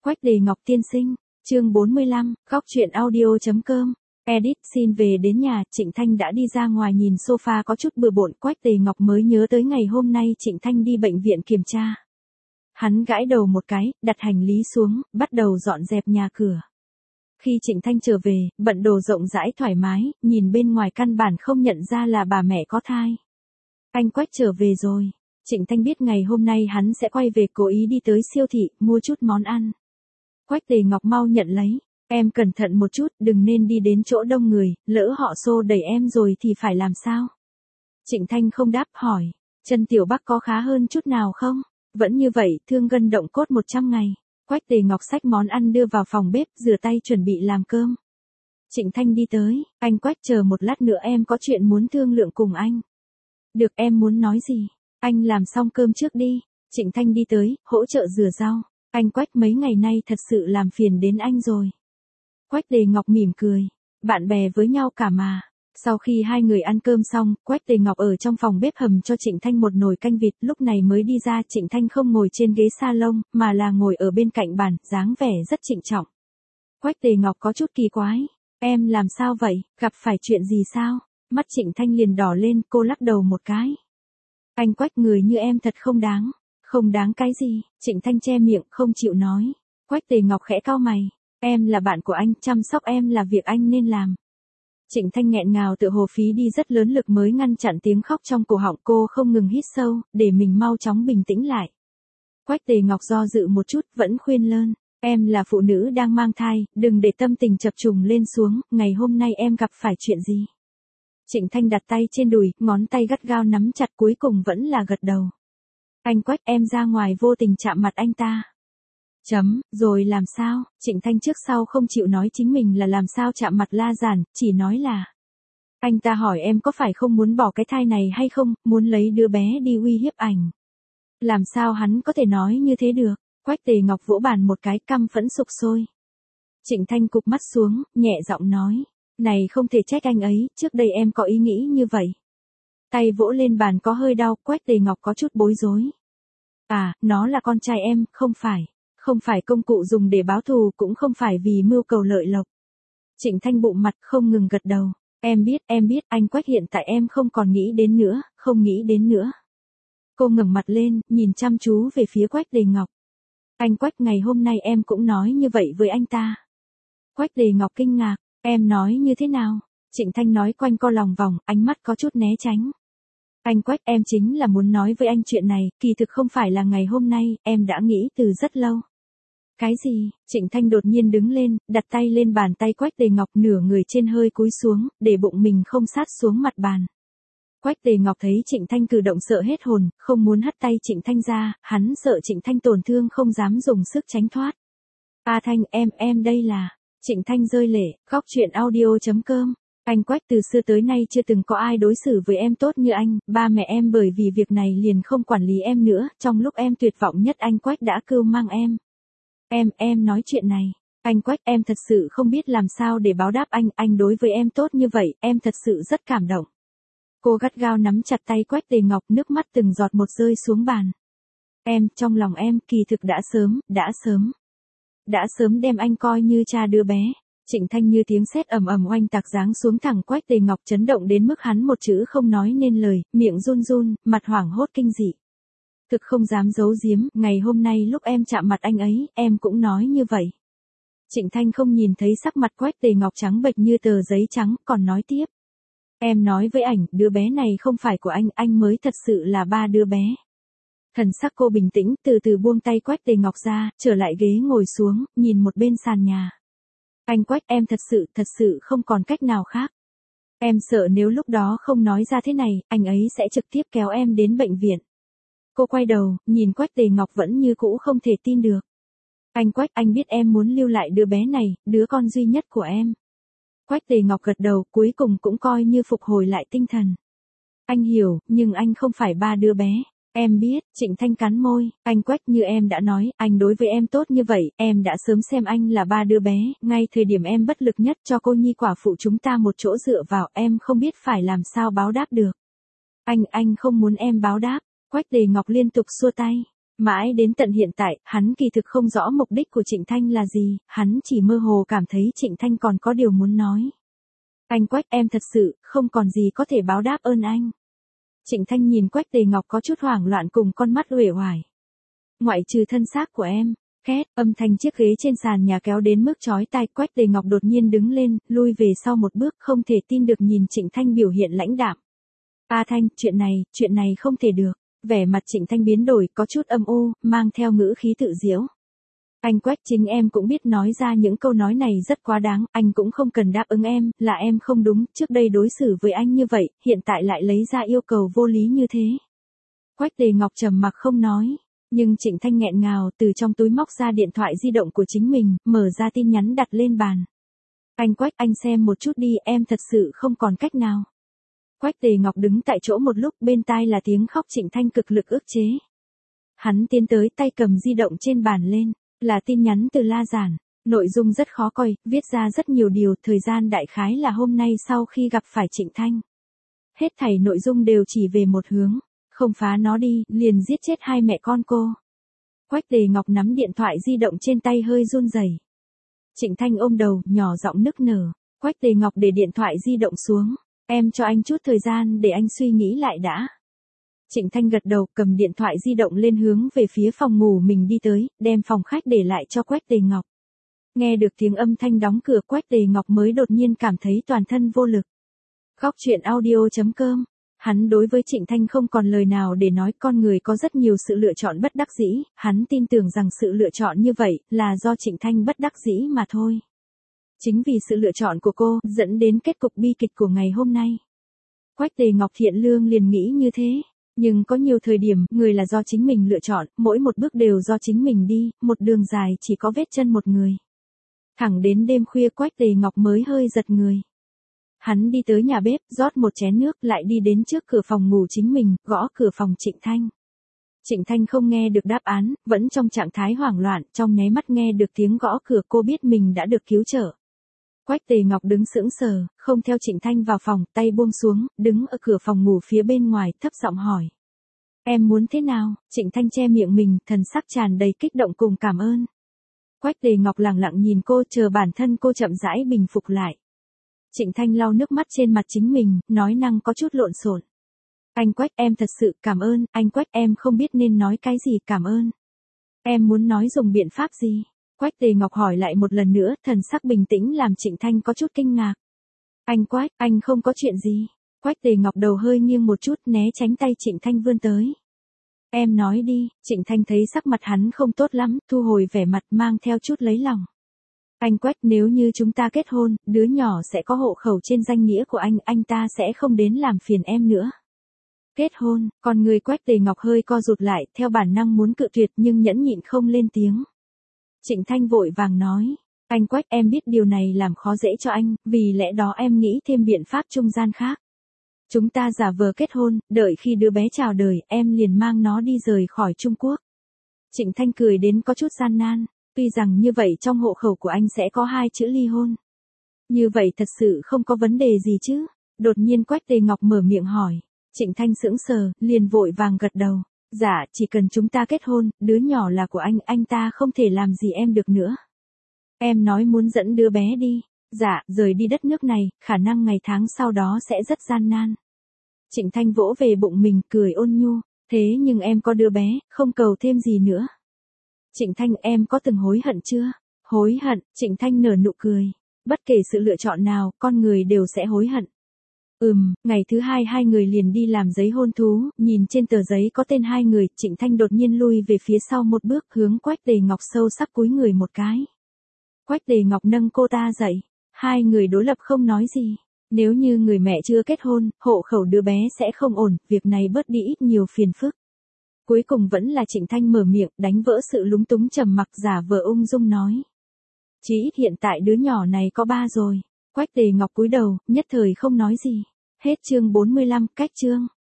Quách Đề Ngọc tiên sinh, chương 45, góc truyện audio.com. Edit xin về đến nhà, Trịnh Thanh đã đi ra ngoài nhìn sofa có chút bừa bộn, Quách Đề Ngọc mới nhớ tới ngày hôm nay Trịnh Thanh đi bệnh viện kiểm tra. Hắn gãi đầu một cái, đặt hành lý xuống, bắt đầu dọn dẹp nhà cửa. Khi Trịnh Thanh trở về, bận đồ rộng rãi thoải mái, nhìn bên ngoài căn bản không nhận ra là bà mẹ có thai. Anh Quách trở về rồi. Trịnh Thanh biết ngày hôm nay hắn sẽ quay về, cố ý đi tới siêu thị, mua chút món ăn. Quách Đề Ngọc mau nhận lấy. Em cẩn thận một chút, đừng nên đi đến chỗ đông người, lỡ họ xô đẩy em rồi thì phải làm sao? Trịnh Thanh không đáp, hỏi, chân tiểu Bắc có khá hơn chút nào không? Vẫn như vậy, thương gân động cốt 100 ngày. Quách Đề Ngọc xách món ăn đưa vào phòng bếp, rửa tay chuẩn bị làm cơm. Trịnh Thanh đi tới, anh Quách chờ một lát nữa, em có chuyện muốn thương lượng cùng anh. Được, em muốn nói gì? Anh làm xong cơm trước đi. Trịnh Thanh đi tới, hỗ trợ rửa rau. Anh Quách mấy ngày nay thật sự làm phiền đến anh rồi. Quách Đề Ngọc mỉm cười. Bạn bè với nhau cả mà. Sau khi hai người ăn cơm xong, Quách Đề Ngọc ở trong phòng bếp hầm cho Trịnh Thanh một nồi canh vịt, lúc này mới đi ra. Trịnh Thanh không ngồi trên ghế salon, mà là ngồi ở bên cạnh bàn, dáng vẻ rất trịnh trọng. Quách Đề Ngọc có chút kỳ quái. Em làm sao vậy, gặp phải chuyện gì sao? Mắt Trịnh Thanh liền đỏ lên, cô lắc đầu một cái. Anh Quách, người như em thật không đáng. Không đáng cái gì? Trịnh Thanh che miệng, không chịu nói. Quách Đề Ngọc khẽ cau mày. Em là bạn của anh, chăm sóc em là việc anh nên làm. Trịnh Thanh nghẹn ngào tựa hồ phí đi rất lớn lực mới ngăn chặn tiếng khóc trong cổ họng, cô không ngừng hít sâu, để mình mau chóng bình tĩnh lại. Quách Đề Ngọc do dự một chút, vẫn khuyên lơn. Em là phụ nữ đang mang thai, đừng để tâm tình chập trùng lên xuống, ngày hôm nay em gặp phải chuyện gì? Trịnh Thanh đặt tay trên đùi, ngón tay gắt gao nắm chặt, cuối cùng vẫn là gật đầu. Anh Quách, em ra ngoài vô tình chạm mặt anh ta. Rồi làm sao? Trịnh Thanh trước sau không chịu nói chính mình là làm sao chạm mặt La Giản, chỉ nói là. Anh ta hỏi em có phải không muốn bỏ cái thai này hay không, muốn lấy đứa bé đi uy hiếp ảnh. Làm sao hắn có thể nói như thế được? Quách Đề Ngọc vỗ bàn một cái, căm phẫn sục sôi. Trịnh Thanh cụp mắt xuống, nhẹ giọng nói. Này không thể trách anh ấy, trước đây em có ý nghĩ như vậy. Tay vỗ lên bàn có hơi đau, Quách Đề Ngọc có chút bối rối. À, nó là con trai em, không phải công cụ dùng để báo thù, cũng không phải vì mưu cầu lợi lộc. Trịnh Thanh bụng mặt không ngừng gật đầu. Em biết, anh Quách, hiện tại em không còn nghĩ đến nữa, không nghĩ đến nữa. Cô ngẩng mặt lên, nhìn chăm chú về phía Quách Đề Ngọc. Anh Quách, ngày hôm nay em cũng nói như vậy với anh ta. Quách Đề Ngọc kinh ngạc, em nói như thế nào? Trịnh Thanh nói quanh co lòng vòng, ánh mắt có chút né tránh. Anh Quách, em chính là muốn nói với anh chuyện này, kỳ thực không phải là ngày hôm nay, em đã nghĩ từ rất lâu. Cái gì? Trịnh Thanh đột nhiên đứng lên, đặt tay lên bàn tay Quách Đề Ngọc, nửa người trên hơi cúi xuống, để bụng mình không sát xuống mặt bàn. Quách Đề Ngọc thấy Trịnh Thanh cử động sợ hết hồn, không muốn hất tay Trịnh Thanh ra, hắn sợ Trịnh Thanh tổn thương không dám dùng sức tránh thoát. A Thanh, em đây là. Trịnh Thanh rơi lệ, góc truyện audio.com. Anh Quách, từ xưa tới nay chưa từng có ai đối xử với em tốt như anh, ba mẹ em bởi vì việc này liền không quản lý em nữa, trong lúc em tuyệt vọng nhất anh Quách đã cưu mang em. Em nói chuyện này, anh Quách, em thật sự không biết làm sao để báo đáp anh đối với em tốt như vậy, em thật sự rất cảm động. Cô gắt gao nắm chặt tay Quách Đề Ngọc, nước mắt từng giọt một rơi xuống bàn. Trong lòng em, kỳ thực đã sớm đem anh coi như cha đứa bé. Trịnh Thanh như tiếng sét ầm ầm oanh tạc giáng xuống thẳng Quách Đề Ngọc, chấn động đến mức hắn một chữ không nói nên lời, miệng run run, mặt hoảng hốt kinh dị. Thực không dám giấu giếm, ngày hôm nay lúc em chạm mặt anh ấy, em cũng nói như vậy. Trịnh Thanh không nhìn thấy sắc mặt Quách Đề Ngọc trắng bệch như tờ giấy trắng, còn nói tiếp. Em nói với ảnh, đứa bé này không phải của anh mới thật sự là ba đứa bé. Thần sắc cô bình tĩnh, từ từ buông tay Quách Đề Ngọc ra, trở lại ghế ngồi xuống, nhìn một bên sàn nhà. Anh Quách, em thật sự không còn cách nào khác. Em sợ nếu lúc đó không nói ra thế này, anh ấy sẽ trực tiếp kéo em đến bệnh viện. Cô quay đầu, nhìn Quách Đề Ngọc vẫn như cũ không thể tin được. Anh Quách, anh biết em muốn lưu lại đứa bé này, đứa con duy nhất của em. Quách Đề Ngọc gật đầu, cuối cùng cũng coi như phục hồi lại tinh thần. Anh hiểu, nhưng anh không phải ba đứa bé. Em biết, Trịnh Thanh cắn môi, anh Quách, như em đã nói, anh đối với em tốt như vậy, em đã sớm xem anh là ba đứa bé, ngay thời điểm em bất lực nhất cho cô nhi quả phụ chúng ta một chỗ dựa vào, em không biết phải làm sao báo đáp được. Anh không muốn em báo đáp. Quách Đề Ngọc liên tục xua tay. Mãi đến tận hiện tại, hắn kỳ thực không rõ mục đích của Trịnh Thanh là gì, hắn chỉ mơ hồ cảm thấy Trịnh Thanh còn có điều muốn nói. Anh Quách, em thật sự, không còn gì có thể báo đáp ơn anh. Trịnh Thanh nhìn Quách Tề Ngọc có chút hoảng loạn cùng con mắt uể oải. Ngoại trừ thân xác của em, két, âm thanh chiếc ghế trên sàn nhà kéo đến mức chói tai. Quách Tề Ngọc đột nhiên đứng lên, lui về sau một bước, không thể tin được nhìn Trịnh Thanh biểu hiện lãnh đạm. A Thanh, chuyện này không thể được. Vẻ mặt Trịnh Thanh biến đổi, có chút âm u, mang theo ngữ khí tự giễu. Anh Quách, chính em cũng biết nói ra những câu nói này rất quá đáng, anh cũng không cần đáp ứng em, là em không đúng, trước đây đối xử với anh như vậy, hiện tại lại lấy ra yêu cầu vô lý như thế. Quách Tề Ngọc trầm mặc không nói, nhưng Trịnh Thanh nghẹn ngào từ trong túi móc ra điện thoại di động của chính mình, mở ra tin nhắn đặt lên bàn. Anh Quách, anh xem một chút đi, em thật sự không còn cách nào. Quách Tề Ngọc đứng tại chỗ một lúc, bên tai là tiếng khóc Trịnh Thanh cực lực ức chế. Hắn tiến tới, tay cầm di động trên bàn lên, là tin nhắn từ La Giản, nội dung rất khó coi, viết ra rất nhiều điều, thời gian đại khái là hôm nay sau khi gặp phải Trịnh Thanh. Hết thảy nội dung đều chỉ về một hướng, không phá nó đi, liền giết chết hai mẹ con cô. Quách Tề Ngọc nắm điện thoại di động trên tay hơi run rẩy. Trịnh Thanh ôm đầu, nhỏ giọng nức nở. Quách Tề Ngọc để điện thoại di động xuống. Em cho anh chút thời gian để anh suy nghĩ lại đã. Trịnh Thanh gật đầu, cầm điện thoại di động lên hướng về phía phòng ngủ mình đi tới, đem phòng khách để lại cho Quách Tề Ngọc. Nghe được tiếng âm thanh đóng cửa, Quách Tề Ngọc mới đột nhiên cảm thấy toàn thân vô lực. Góc truyện audio.com. Hắn đối với Trịnh Thanh không còn lời nào để nói, con người có rất nhiều sự lựa chọn bất đắc dĩ, hắn tin tưởng rằng sự lựa chọn như vậy là do Trịnh Thanh bất đắc dĩ mà thôi. Chính vì sự lựa chọn của cô, dẫn đến kết cục bi kịch của ngày hôm nay. Quách Tề Ngọc thiện lương liền nghĩ như thế. Nhưng có nhiều thời điểm, người là do chính mình lựa chọn, mỗi một bước đều do chính mình đi, một đường dài chỉ có vết chân một người. Thẳng đến đêm khuya Quách Tề Ngọc mới hơi giật người. Hắn đi tới nhà bếp, rót một chén nước, lại đi đến trước cửa phòng ngủ chính mình, gõ cửa phòng Trịnh Thanh. Trịnh Thanh không nghe được đáp án, vẫn trong trạng thái hoảng loạn, trong nháy mắt nghe được tiếng gõ cửa, cô biết mình đã được cứu trợ. Quách Tề Ngọc đứng sững sờ, không theo Trịnh Thanh vào phòng, tay buông xuống, đứng ở cửa phòng ngủ phía bên ngoài, thấp giọng hỏi. Em muốn thế nào? Trịnh Thanh che miệng mình, thần sắc tràn đầy kích động cùng cảm ơn. Quách Tề Ngọc lặng lặng nhìn cô, chờ bản thân cô chậm rãi bình phục lại. Trịnh Thanh lau nước mắt trên mặt chính mình, nói năng có chút lộn xộn. Anh Quách, em thật sự cảm ơn, anh Quách, em không biết nên nói cái gì, cảm ơn. Em muốn nói dùng biện pháp gì? Quách Tề Ngọc hỏi lại một lần nữa, thần sắc bình tĩnh làm Trịnh Thanh có chút kinh ngạc. Anh Quách, anh không có chuyện gì. Quách Tề Ngọc đầu hơi nghiêng một chút, né tránh tay Trịnh Thanh vươn tới. Em nói đi. Trịnh Thanh thấy sắc mặt hắn không tốt lắm, thu hồi vẻ mặt mang theo chút lấy lòng. Anh Quách, nếu như chúng ta kết hôn, đứa nhỏ sẽ có hộ khẩu trên danh nghĩa của anh ta sẽ không đến làm phiền em nữa. Kết hôn, con người Quách Tề Ngọc hơi co rụt lại, theo bản năng muốn cự tuyệt nhưng nhẫn nhịn không lên tiếng. Trịnh Thanh vội vàng nói, anh Quách, em biết điều này làm khó dễ cho anh, vì lẽ đó em nghĩ thêm biện pháp trung gian khác. Chúng ta giả vờ kết hôn, đợi khi đứa bé chào đời, em liền mang nó đi rời khỏi Trung Quốc. Trịnh Thanh cười đến có chút gian nan, tuy rằng như vậy trong hộ khẩu của anh sẽ có 2 chữ ly hôn. Như vậy thật sự không có vấn đề gì chứ? Đột nhiên Quách Tề Ngọc mở miệng hỏi. Trịnh Thanh sững sờ, liền vội vàng gật đầu. Dạ, chỉ cần chúng ta kết hôn, đứa nhỏ là của anh ta không thể làm gì em được nữa. Em nói muốn dẫn đứa bé đi. Dạ, rời đi đất nước này, khả năng ngày tháng sau đó sẽ rất gian nan. Trịnh Thanh vỗ về bụng mình, cười ôn nhu. Thế nhưng em có đứa bé, không cầu thêm gì nữa. Trịnh Thanh, em có từng hối hận chưa? Hối hận, Trịnh Thanh nở nụ cười. Bất kể sự lựa chọn nào, con người đều sẽ hối hận. Ngày thứ 2 hai người liền đi làm giấy hôn thú, nhìn trên tờ giấy có tên 2 người, Trịnh Thanh đột nhiên lui về phía sau một bước, hướng Quách Tề Ngọc sâu sắc cúi người một cái. Quách Tề Ngọc nâng cô ta dậy, 2 người đối lập không nói gì. Nếu như người mẹ chưa kết hôn, hộ khẩu đứa bé sẽ không ổn, việc này bớt đi ít nhiều phiền phức. Cuối cùng vẫn là Trịnh Thanh mở miệng, đánh vỡ sự lúng túng trầm mặc, giả vờ ung dung nói. Chí ít hiện tại đứa nhỏ này có 3 rồi. Quách Tề Ngọc cúi đầu, nhất thời không nói gì. Hết chương 45, cách chương.